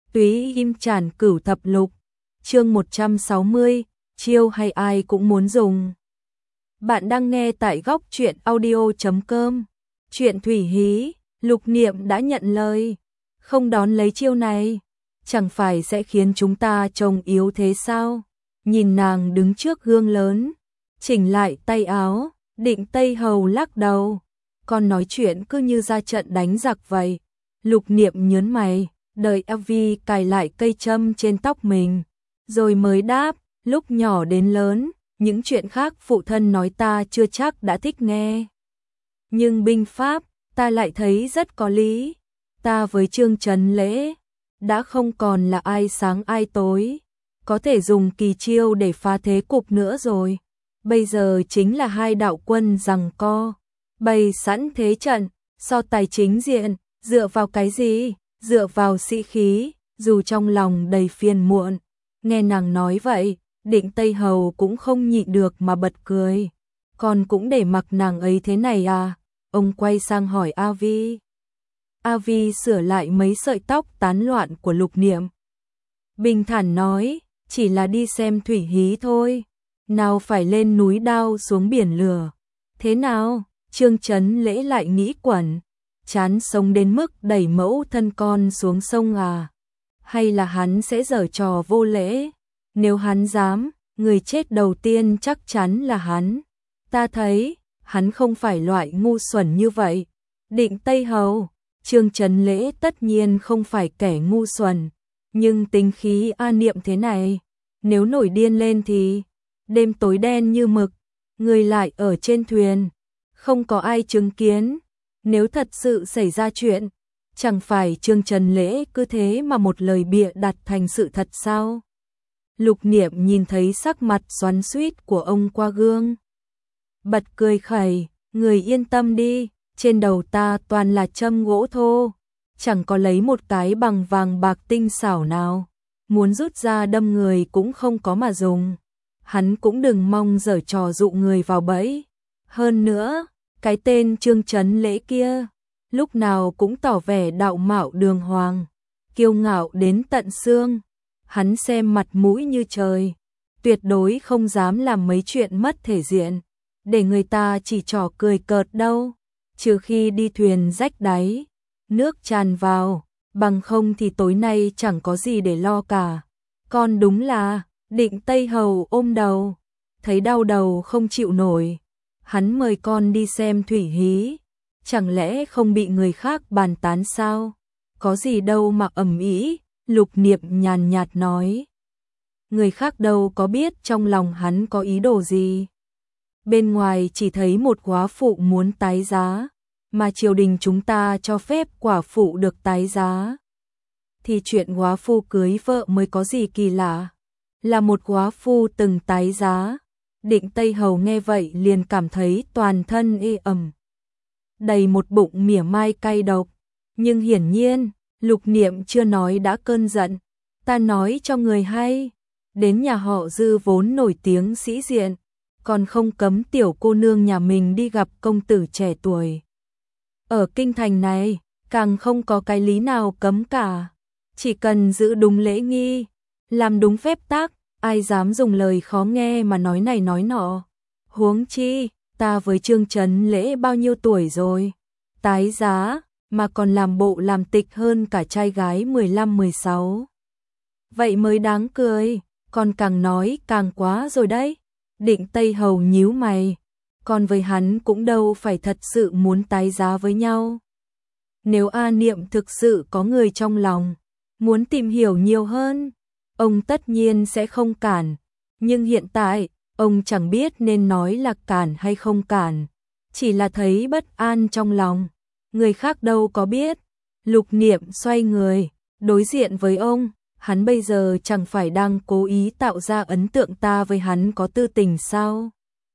Túy im tràn cửu thập lục, chương 160, chiêu hay ai cũng muốn dùng. Bạn đang nghe tại góc truyện audio.com. Chuyện thủy hí, Lục Niệm đã nhận lời, không đón lấy chiêu này, chẳng phải sẽ khiến chúng ta trông yếu thế sao? Nhìn nàng đứng trước gương lớn, chỉnh lại tay áo, Định Tây Hầu lắc đầu, con nói chuyện cứ như ra trận đánh giặc vậy. Lục Niệm nhớn mày, đợi Avi cài lại cây châm trên tóc mình, rồi mới đáp, lúc nhỏ đến lớn, những chuyện khác phụ thân nói ta chưa chắc đã thích nghe. Nhưng binh pháp, ta lại thấy rất có lý. Ta với Trương Trấn Lễ đã không còn là ai sáng ai tối, có thể dùng kỳ chiêu để phá thế cục nữa rồi. Bây giờ chính là hai đạo quân giằng co, bày sẵn thế trận, so tài chính diện, dựa vào cái gì? Dựa vào sĩ khí, dù trong lòng đầy phiền muộn. Nghe nàng nói vậy, Định Tây Hầu cũng không nhịn được mà bật cười. Con cũng để mặc nàng ấy thế này à? Ông quay sang hỏi Avi. Avi sửa lại mấy sợi tóc tán loạn của Lục Niệm. Bình thản nói, chỉ là đi xem thủy hí thôi. Nào phải lên núi đao xuống biển lửa. Thế nào? Trương Trấn Lễ lại nghĩ quẩn. Chán sống đến mức đẩy mẫu thân con xuống sông à? Hay là hắn sẽ giở trò vô lễ? Nếu hắn dám, người chết đầu tiên chắc chắn là hắn. Ta thấy, hắn không phải loại ngu xuẩn như vậy. Định Tây Hầu, Trương Trấn Lễ tất nhiên không phải kẻ ngu xuẩn, nhưng tính khí A Niệm thế này, nếu nổi điên lên thì đêm tối đen như mực, người lại ở trên thuyền, không có ai chứng kiến. Nếu thật sự xảy ra chuyện, chẳng phải Trương Trấn Lễ cứ thế mà một lời bịa đặt thành sự thật sao? Lục Niệm nhìn thấy sắc mặt xoắn xuýt của ông qua gương, bật cười khẩy, người yên tâm đi, trên đầu ta toàn là châm gỗ thô, chẳng có lấy một cái bằng vàng bạc tinh xảo nào, muốn rút ra đâm người cũng không có mà dùng. Hắn cũng đừng mong giở trò dụ người vào bẫy. Hơn nữa, cái tên Trương Trấn Lễ kia, lúc nào cũng tỏ vẻ đạo mạo đường hoàng, kiêu ngạo đến tận xương. Hắn xem mặt mũi như trời, tuyệt đối không dám làm mấy chuyện mất thể diện, để người ta chỉ trò cười cợt đâu, trừ khi đi thuyền rách đáy, nước tràn vào, bằng không thì tối nay chẳng có gì để lo cả. Con đúng là, Định Tây Hầu ôm đầu, thấy đau đầu không chịu nổi. Hắn mời con đi xem thủy hí, chẳng lẽ không bị người khác bàn tán sao? Có gì đâu mà ầm ĩ. Lục Niệm nhàn nhạt nói. Người khác đâu có biết trong lòng hắn có ý đồ gì. Bên ngoài chỉ thấy một góa phụ muốn tái giá, mà triều đình chúng ta cho phép quả phụ được tái giá. Thì chuyện góa phu cưới vợ mới có gì kỳ lạ. Là một góa phu từng tái giá. Định Tây Hầu nghe vậy liền cảm thấy toàn thân ê ẩm, đầy một bụng mỉa mai cay độc. Nhưng hiển nhiên, Lục Niệm chưa nói đã cơn giận. Ta nói cho người hay, đến nhà họ Dư vốn nổi tiếng sĩ diện, còn không cấm tiểu cô nương nhà mình đi gặp công tử trẻ tuổi. Ở kinh thành này, càng không có cái lý nào cấm cả. Chỉ cần giữ đúng lễ nghi, làm đúng phép tắc, ai dám dùng lời khó nghe mà nói này nói nọ. Huống chi, ta với Trương Trấn Lễ bao nhiêu tuổi rồi? Tái giá, mà còn làm bộ làm tịch hơn cả trai gái 15-16. Vậy mới đáng cười, còn càng nói càng quá rồi đấy. Định Tây Hầu nhíu mày, còn với hắn cũng đâu phải thật sự muốn tái giá với nhau. Nếu A Niệm thực sự có người trong lòng, muốn tìm hiểu nhiều hơn, ông tất nhiên sẽ không cản, nhưng hiện tại, ông chẳng biết nên nói là cản hay không cản, chỉ là thấy bất an trong lòng, người khác đâu có biết. Lục Niệm xoay người, đối diện với ông, hắn bây giờ chẳng phải đang cố ý tạo ra ấn tượng ta với hắn có tư tình sao?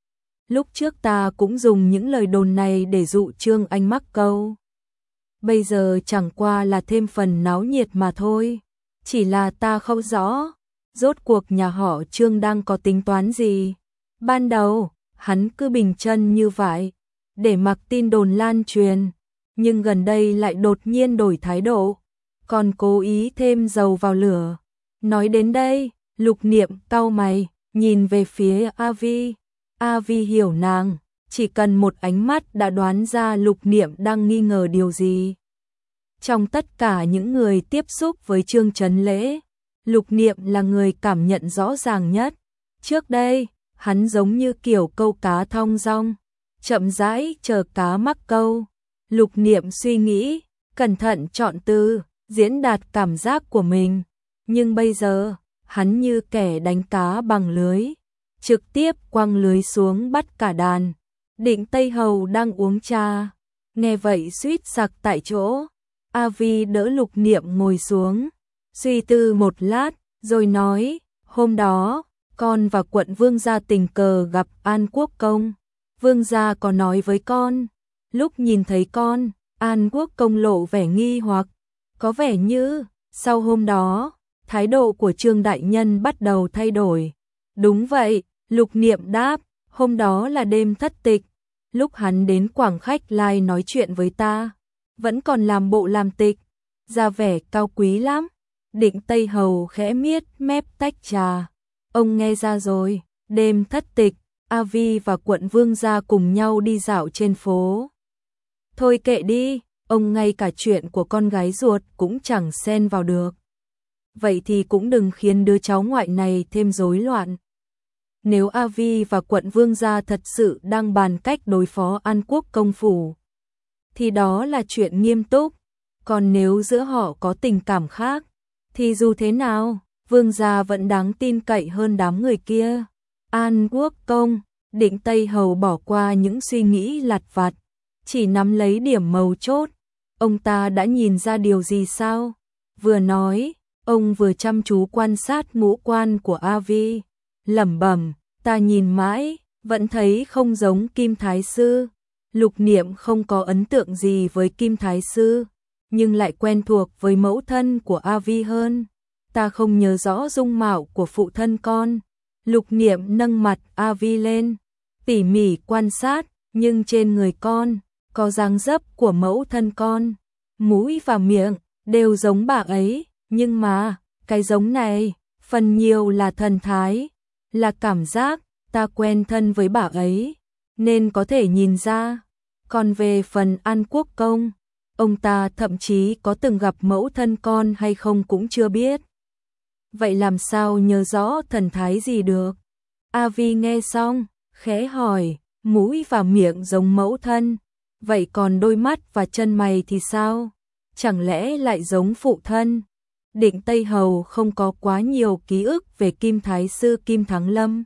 Lúc trước ta cũng dùng những lời đồn này để dụ Trương Anh mắc câu. Bây giờ chẳng qua là thêm phần náo nhiệt mà thôi. Chỉ là ta không rõ, rốt cuộc nhà họ Trương đang có tính toán gì. Ban đầu, hắn cứ bình chân như vậy, để mặc tin đồn lan truyền, nhưng gần đây lại đột nhiên đổi thái độ. còn cố ý thêm dầu vào lửa. Nói đến đây, Lục Niệm cau mày, nhìn về phía A Vi. A Vi hiểu nàng, chỉ cần một ánh mắt đã đoán ra Lục Niệm đang nghi ngờ điều gì. Trong tất cả những người tiếp xúc với Trương Chấn Lễ, Lục Niệm là người cảm nhận rõ ràng nhất. Trước đây, hắn giống như kiểu câu cá thong dong, chậm rãi chờ cá mắc câu. Lục Niệm suy nghĩ, cẩn thận chọn từ, diễn đạt cảm giác của mình. Nhưng bây giờ, hắn như kẻ đánh cá bằng lưới, trực tiếp quăng lưới xuống bắt cả đàn. Định Tây Hầu đang uống trà, nghe vậy suýt sặc tại chỗ. A Vi đỡ Lục Niệm ngồi xuống, suy tư một lát, rồi nói, hôm đó, con và quận Vương gia tình cờ gặp An Quốc Công. Vương gia có nói với con, lúc nhìn thấy con, An Quốc Công lộ vẻ nghi hoặc, có vẻ như, sau hôm đó, thái độ của Trương đại nhân bắt đầu thay đổi. Đúng vậy, Lục Niệm đáp, hôm đó là đêm thất tịch, lúc hắn đến Quảng Khách Lai nói chuyện với ta, vẫn còn làm bộ làm tịch, ra vẻ cao quý lắm. Định Tây Hầu khẽ miết mép tách trà. Ông nghe ra rồi, đêm thất tịch, A Vi và quận Vương gia cùng nhau đi dạo trên phố. Thôi kệ đi, ông ngay cả chuyện của con gái ruột cũng chẳng xen vào được. Vậy thì cũng đừng khiến đứa cháu ngoại này thêm rối loạn. Nếu A Vi và quận Vương gia thật sự đang bàn cách đối phó An Quốc công phủ, thì đó là chuyện nghiêm túc. Còn nếu giữa họ có tình cảm khác, thì dù thế nào, Vương gia vẫn đáng tin cậy hơn đám người kia. An Quốc công, Định Tây Hầu bỏ qua những suy nghĩ lặt vặt, chỉ nắm lấy điểm mấu chốt. Ông ta đã nhìn ra điều gì sao? Vừa nói, ông vừa chăm chú quan sát ngũ quan của A Vi, lẩm bẩm, ta nhìn mãi, vẫn thấy không giống Kim Thái Sư. Lục Niệm không có ấn tượng gì với Kim Thái Sư, nhưng lại quen thuộc với mẫu thân của A Vi hơn. Ta không nhớ rõ dung mạo của phụ thân con. Lục Niệm nâng mặt A Vi lên, tỉ mỉ quan sát, nhưng trên người con có dáng dấp của mẫu thân con, mũi và miệng đều giống bà ấy, nhưng mà cái giống này phần nhiều là thần thái, là cảm giác. Ta quen thân với bà ấy nên có thể nhìn ra. Còn về phần An Quốc công, ông ta thậm chí có từng gặp mẫu thân con hay không cũng chưa biết. Vậy làm sao nhớ rõ thần thái gì được? A Vi nghe xong, khẽ hỏi, mũi và miệng giống mẫu thân, vậy còn đôi mắt và chân mày thì sao? Chẳng lẽ lại giống phụ thân? Định Tây Hầu không có quá nhiều ký ức về Kim Thái Sư Kim Thắng Lâm.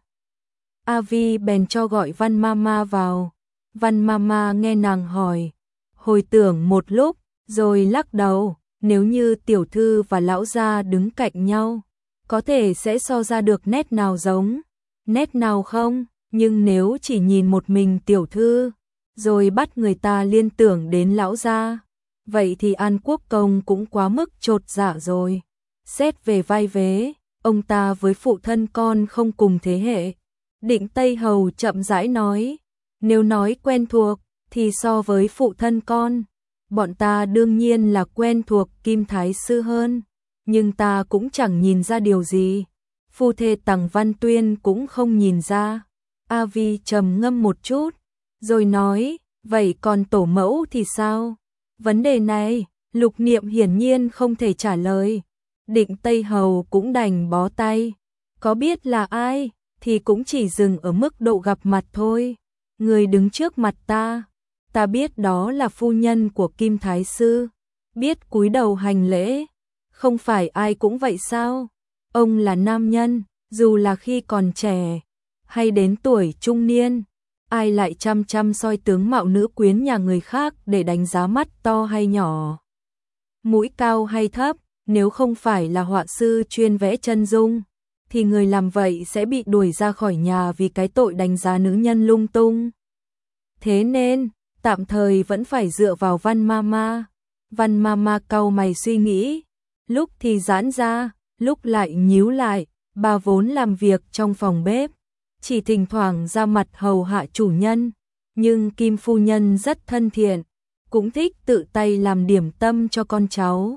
A Vi bèn cho gọi Văn Mama vào. Văn Mama nghe nàng hỏi, hồi tưởng một lúc, rồi lắc đầu, nếu như tiểu thư và lão gia đứng cạnh nhau, có thể sẽ so ra được nét nào giống, nét nào không, nhưng nếu chỉ nhìn một mình tiểu thư, rồi bắt người ta liên tưởng đến lão gia, vậy thì An Quốc công cũng quá mức chột dạ rồi. Xét về vai vế, ông ta với phụ thân con không cùng thế hệ. Định Tây Hầu chậm rãi nói, nếu nói quen thuộc, thì so với phụ thân con, bọn ta đương nhiên là quen thuộc Kim Thái Sư hơn, nhưng ta cũng chẳng nhìn ra điều gì. Phu thê Tằng Văn Tuyên cũng không nhìn ra. A Vi trầm ngâm một chút, rồi nói, vậy còn tổ mẫu thì sao? Vấn đề này, Lục Niệm hiển nhiên không thể trả lời. Định Tây Hầu cũng đành bó tay, có biết là ai, thì cũng chỉ dừng ở mức độ gặp mặt thôi. Người đứng trước mặt ta biết đó là phu nhân của Kim Thái Sư, biết cúi đầu hành lễ, không phải ai cũng vậy sao? Ông là nam nhân, dù là khi còn trẻ, hay đến tuổi trung niên, ai lại chăm chăm soi tướng mạo nữ quyến nhà người khác để đánh giá mắt to hay nhỏ, mũi cao hay thấp, nếu không phải là họa sư chuyên vẽ chân dung, thì người làm vậy sẽ bị đuổi ra khỏi nhà vì cái tội đánh giá nữ nhân lung tung. Thế nên, tạm thời vẫn phải dựa vào Văn Mama. Văn Mama cau mày suy nghĩ, lúc thì giãn ra, lúc lại nhíu lại. Bà vốn làm việc trong phòng bếp, chỉ thỉnh thoảng ra mặt hầu hạ chủ nhân, nhưng Kim phu nhân rất thân thiện, cũng thích tự tay làm điểm tâm cho con cháu.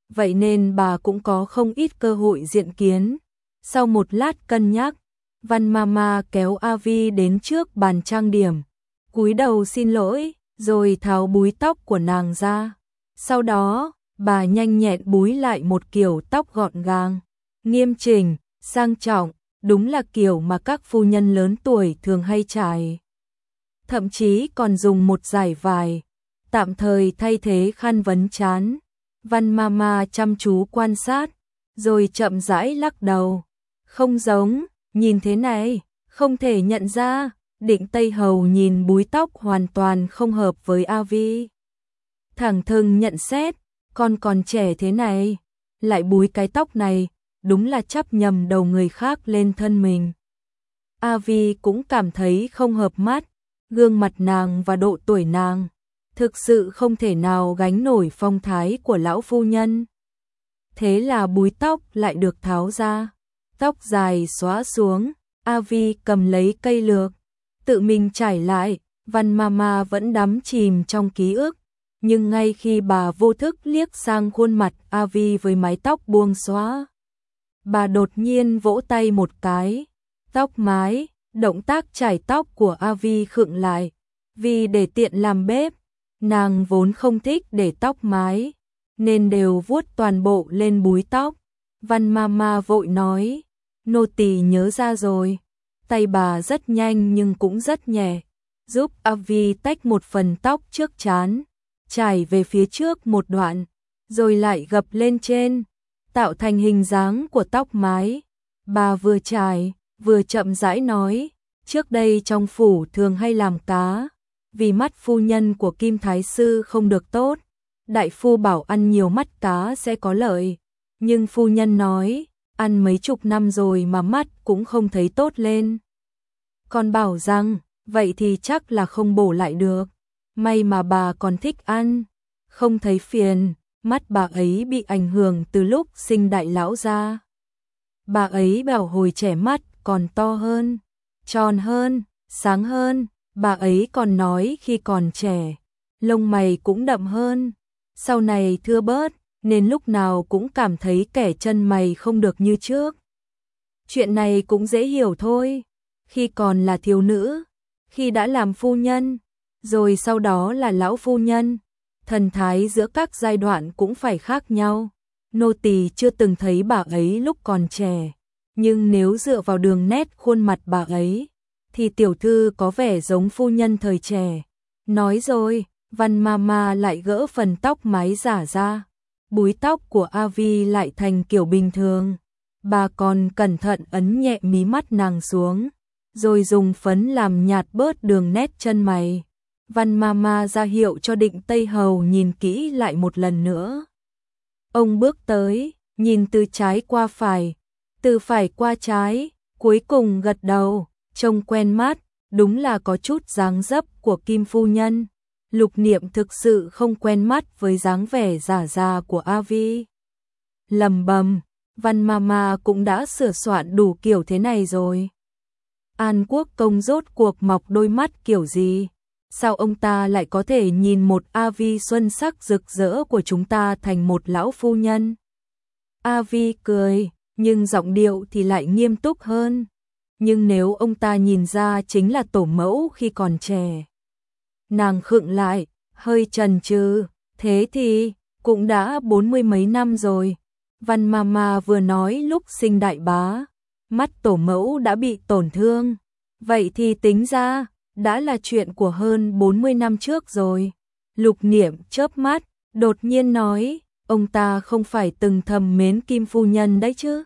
vậy nên bà cũng có không ít cơ hội diện kiến. Sau một lát cân nhắc, Văn Mama kéo A Vi đến trước bàn trang điểm, cúi đầu xin lỗi, rồi tháo búi tóc của nàng ra. Sau đó, bà nhanh nhẹn búi lại một kiểu tóc gọn gàng, nghiêm chỉnh, sang trọng, đúng là kiểu mà các phu nhân lớn tuổi thường hay trải. Thậm chí còn dùng một dải vải, tạm thời thay thế khăn vấn trán. Văn Mama chăm chú quan sát, rồi chậm rãi lắc đầu. Không giống, nhìn thế này, không thể nhận ra. Định Tây Hầu nhìn búi tóc hoàn toàn không hợp với A Vi. Thẳng thừng nhận xét, con còn trẻ thế này, lại búi cái tóc này, đúng là chắp nhầm đầu người khác lên thân mình. A Vi cũng cảm thấy không hợp mắt, gương mặt nàng và độ tuổi nàng thực sự không thể nào gánh nổi phong thái của lão phu nhân. Thế là búi tóc lại được tháo ra, tóc dài xõa xuống, A Vi cầm lấy cây lược, tự mình trải lại. Văn Mama vẫn đắm chìm trong ký ức, nhưng ngay khi bà vô thức liếc sang khuôn mặt A Vi với mái tóc buông xõa, bà đột nhiên vỗ tay một cái, tóc mái. Động tác chải tóc của A Vi khựng lại, vì để tiện làm bếp, nàng vốn không thích để tóc mái, nên đều vuốt toàn bộ lên búi tóc. Văn Mama vội nói, nô tỳ nhớ ra rồi. Tay bà rất nhanh nhưng cũng rất nhẹ, giúp A Vi tách một phần tóc trước trán, trải về phía trước một đoạn, rồi lại gập lên trên, tạo thành hình dáng của tóc mái. Bà vừa trải, vừa chậm rãi nói, trước đây trong phủ thường hay làm cá, vì mắt phu nhân của Kim Thái Sư không được tốt, đại phu bảo ăn nhiều mắt cá sẽ có lợi, nhưng phu nhân nói, ăn mấy chục năm rồi mà mắt cũng không thấy tốt lên. Còn bảo rằng, vậy thì chắc là không bổ lại được, may mà bà còn thích ăn, không thấy phiền. Mắt bà ấy bị ảnh hưởng từ lúc sinh đại lão ra. Bà ấy bảo hồi trẻ mắt còn to hơn, tròn hơn, sáng hơn. Bà ấy còn nói khi còn trẻ, lông mày cũng đậm hơn, sau này thưa bớt, nên lúc nào cũng cảm thấy kẻ chân mày không được như trước. Chuyện này cũng dễ hiểu thôi, khi còn là thiếu nữ, khi đã làm phu nhân, rồi sau đó là lão phu nhân, thần thái giữa các giai đoạn cũng phải khác nhau. Nô tỳ chưa từng thấy bà ấy lúc còn trẻ, nhưng nếu dựa vào đường nét khuôn mặt bà ấy, thì tiểu thư có vẻ giống phu nhân thời trẻ. Nói rồi, Văn Mama lại gỡ phần tóc mái giả ra, búi tóc của A Vi lại thành kiểu bình thường. Bà còn cẩn thận ấn nhẹ mí mắt nàng xuống, rồi dùng phấn làm nhạt bớt đường nét chân mày. Văn Mama ra hiệu cho Định Tây Hầu nhìn kỹ lại một lần nữa. Ông bước tới, nhìn từ trái qua phải, từ phải qua trái, cuối cùng gật đầu, trông quen mắt, đúng là có chút dáng dấp của Kim phu nhân. Lục Niệm thực sự không quen mắt với dáng vẻ giả già của A Vi. Lầm bầm, Văn Mama cũng đã sửa soạn đủ kiểu thế này rồi. An Quốc công rốt cuộc mọc đôi mắt kiểu gì? Sao ông ta lại có thể nhìn một A Vi xuân sắc rực rỡ của chúng ta thành một lão phu nhân? A Vi cười, nhưng giọng điệu thì lại nghiêm túc hơn. Nhưng nếu ông ta nhìn ra chính là tổ mẫu khi còn trẻ. Nàng khựng lại, hơi chần chừ, thế thì cũng đã 40 mấy năm rồi. Văn Mama vừa nói lúc sinh đại bá, mắt tổ mẫu đã bị tổn thương. Vậy thì tính ra, đã là chuyện của hơn 40 năm trước rồi. Lục Niệm chớp mắt, đột nhiên nói, ông ta không phải từng thầm mến Kim phu nhân đấy chứ?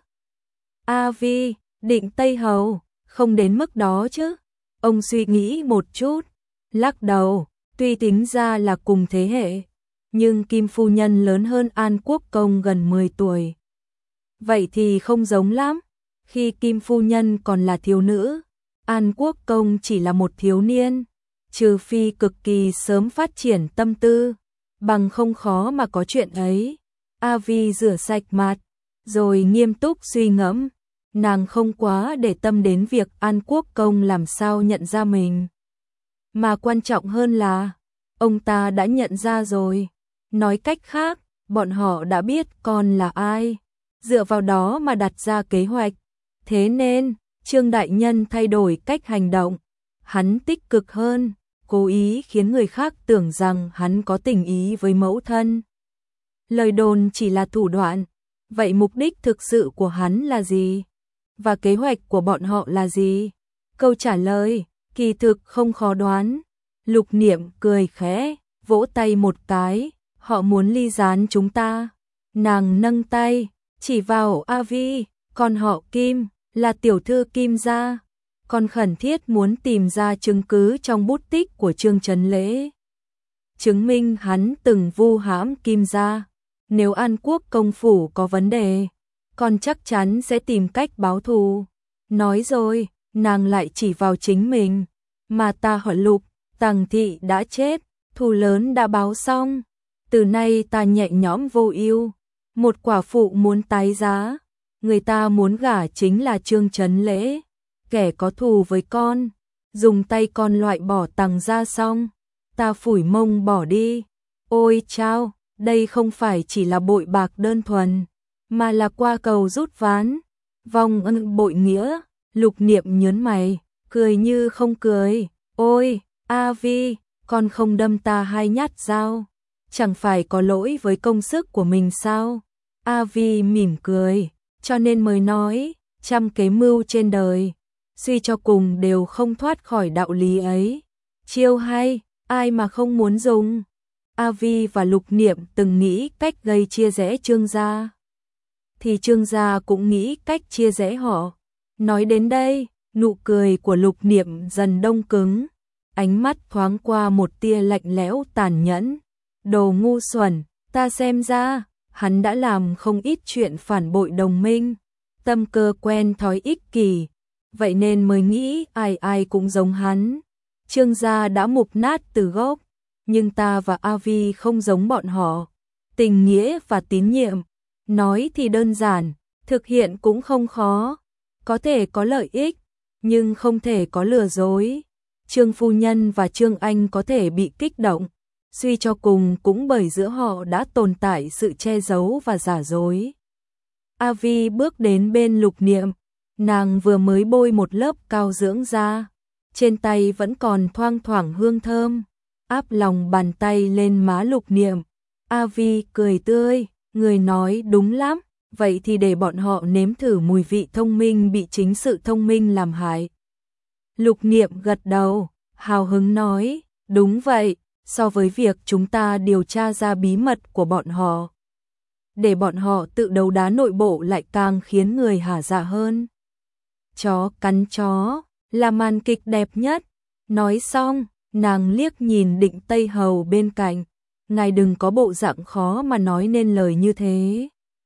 A Vi, Định Tây Hầu, không đến mức đó chứ? Ông suy nghĩ một chút, lắc đầu, tuy tính ra là cùng thế hệ, nhưng Kim phu nhân lớn hơn An Quốc công gần 10 tuổi. Vậy thì không giống lắm, khi Kim phu nhân còn là thiếu nữ, An Quốc công chỉ là một thiếu niên, trừ phi cực kỳ sớm phát triển tâm tư, bằng không khó mà có chuyện ấy. A Vi rửa sạch mặt, rồi nghiêm túc suy ngẫm, nàng không quá để tâm đến việc An Quốc công làm sao nhận ra mình. Mà quan trọng hơn là, ông ta đã nhận ra rồi. Nói cách khác, bọn họ đã biết con là ai, dựa vào đó mà đặt ra kế hoạch. Thế nên, Trương đại nhân thay đổi cách hành động, hắn tích cực hơn, cố ý khiến người khác tưởng rằng hắn có tình ý với mẫu thân. Lời đồn chỉ là thủ đoạn, vậy mục đích thực sự của hắn là gì? Và kế hoạch của bọn họ là gì? Câu trả lời, kỳ thực không khó đoán. Lục Niệm cười khẽ, vỗ tay một cái, họ muốn ly gián chúng ta. Nàng nâng tay, chỉ vào A Vi, con họ Kim, là tiểu thư Kim gia. Còn khẩn thiết muốn tìm ra chứng cứ trong bút tích của Trương Chấn Lễ, chứng minh hắn từng vu hãm Kim gia. Nếu An Quốc công phủ có vấn đề, con chắc chắn sẽ tìm cách báo thù. Nói rồi, nàng lại chỉ vào chính mình, mà ta hỏi Lục, Tằng thị đã chết, thù lớn đã báo xong, từ nay ta nhẹ nhõm vô ưu. Một quả phụ muốn tái giá, người ta muốn gả chính là Trương Chấn Lễ, kẻ có thù với con, dùng tay con loại bỏ Tằng ra xong, ta phủi mông bỏ đi. Ôi chao, đây không phải chỉ là bội bạc đơn thuần, mà là qua cầu rút ván, vong ân bội nghĩa. Lục Niệm nhớn mày, cười như không cười. Ôi, A Vi, con không đâm ta 2 nhát dao, chẳng phải có lỗi với công sức của mình sao? A Vi mỉm cười, cho nên mới nói, trăm kế mưu trên đời, suy cho cùng đều không thoát khỏi đạo lý ấy. Chiêu hay, ai mà không muốn dùng. A Vi và Lục Niệm từng nghĩ cách gây chia rẽ Trương gia, thì Trương gia cũng nghĩ cách chia rẽ họ. Nói đến đây, nụ cười của Lục Niệm dần đông cứng, ánh mắt thoáng qua một tia lạnh lẽo tàn nhẫn. Đồ ngu xuẩn, ta xem ra, hắn đã làm không ít chuyện phản bội đồng minh, tâm cơ quen thói ích kỷ, vậy nên mới nghĩ ai ai cũng giống hắn. Trương gia đã mục nát từ gốc, nhưng ta và A Vi không giống bọn họ. Tình nghĩa và tín nhiệm, nói thì đơn giản, thực hiện cũng không khó. Có thể có lợi ích, nhưng không thể có lừa dối. Trương phu nhân và Trương Anh có thể bị kích động, suy cho cùng cũng bởi giữa họ đã tồn tại sự che giấu và giả dối. A Vi bước đến bên Lục Niệm, nàng vừa mới bôi một lớp cao dưỡng da, trên tay vẫn còn thoang thoảng hương thơm, áp lòng bàn tay lên má Lục Niệm. A Vi cười tươi, người nói đúng lắm, vậy thì để bọn họ nếm thử mùi vị thông minh bị chính sự thông minh làm hại. Lục Niệm gật đầu, hào hứng nói, đúng vậy, so với việc chúng ta điều tra ra bí mật của bọn họ, để bọn họ tự đấu đá nội bộ lại càng khiến người hả dạ hơn. Chó cắn chó, là màn kịch đẹp nhất. Nói xong, nàng liếc nhìn Định Tây Hầu bên cạnh, ngài đừng có bộ dạng khó mà nói nên lời như thế.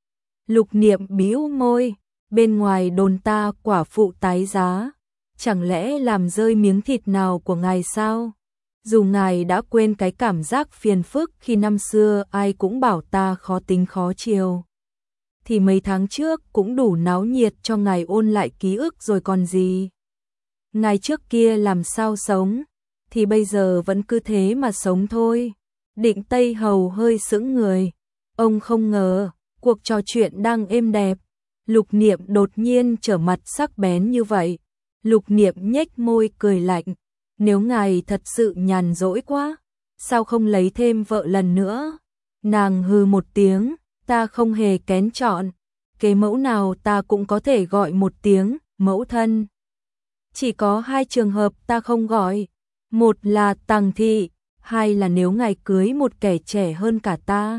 Lục Niệm bĩu môi, bên ngoài đồn ta quả phụ tái giá, chẳng lẽ làm rơi miếng thịt nào của ngài sao? Dù ngài đã quên cái cảm giác phiền phức khi năm xưa ai cũng bảo ta khó tính khó chiều, thì mấy tháng trước cũng đủ náo nhiệt cho ngài ôn lại ký ức rồi còn gì. Ngài trước kia làm sao sống, thì bây giờ vẫn cứ thế mà sống thôi. Định Tây Hầu hơi sững người, ông không ngờ, cuộc trò chuyện đang êm đẹp, Lục Niệm đột nhiên trở mặt sắc bén như vậy. Lục Niệm nhếch môi cười lạnh, nếu ngài thật sự nhàn rỗi quá, sao không lấy thêm vợ lần nữa? Nàng hừ một tiếng, ta không hề kén chọn, kế mẫu nào ta cũng có thể gọi một tiếng mẫu thân. Chỉ có 2 trường hợp ta không gọi, một là Tằng thị, 2 là nếu ngài cưới một kẻ trẻ hơn cả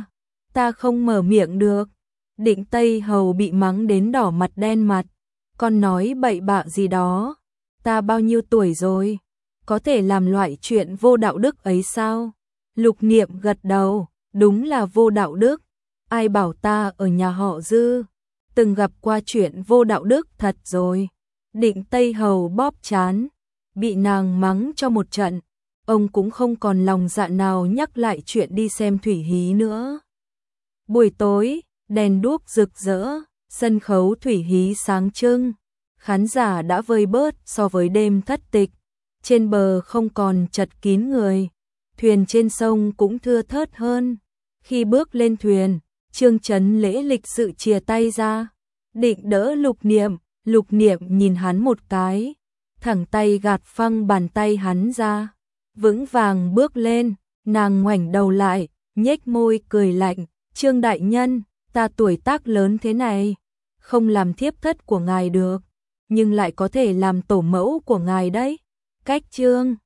ta không mở miệng được. Định Tây Hầu bị mắng đến đỏ mặt đen mặt, con nói bậy bạ gì đó, ta bao nhiêu tuổi rồi, có thể làm loại chuyện vô đạo đức ấy sao? Lục Niệm gật đầu, đúng là vô đạo đức, ai bảo ta ở nhà họ Dư, từng gặp qua chuyện vô đạo đức thật rồi. Định Tây Hầu bóp trán, bị nàng mắng cho một trận, ông cũng không còn lòng dạ nào nhắc lại chuyện đi xem thủy hí nữa. Buổi tối, đèn đuốc rực rỡ, sân khấu thủy hí sáng trưng, khán giả đã vơi bớt so với đêm thất tịch, trên bờ không còn chật kín người, thuyền trên sông cũng thưa thớt hơn. Khi bước lên thuyền, Trương Chấn Lễ lịch sự chìa tay ra, định đỡ Lục Niệm nhìn hắn một cái, thẳng tay gạt phăng bàn tay hắn ra, vững vàng bước lên, nàng ngoảnh đầu lại, nhếch môi cười lạnh, Trương đại nhân, ta tuổi tác lớn thế này, không làm thiếp thất của ngài được, nhưng lại có thể làm tổ mẫu của ngài đấy. Cách Trương